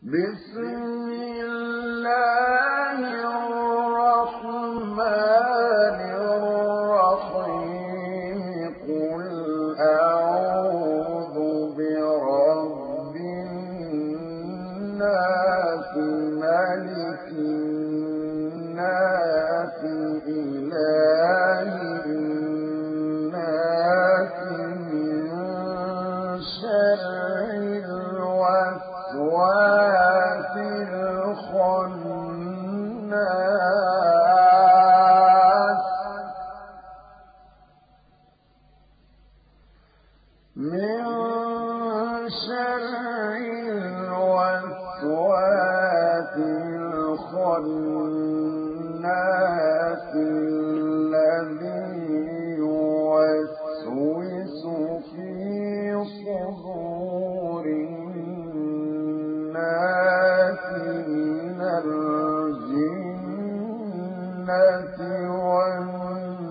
بسم الله الرحمن الرحيم قل أعوذ برب الناس ملك الناس إله الناس من شر الوسواس الخناس من شر الوسواس الخناس الذي يوسوس في صدور الناس من الجنة والناس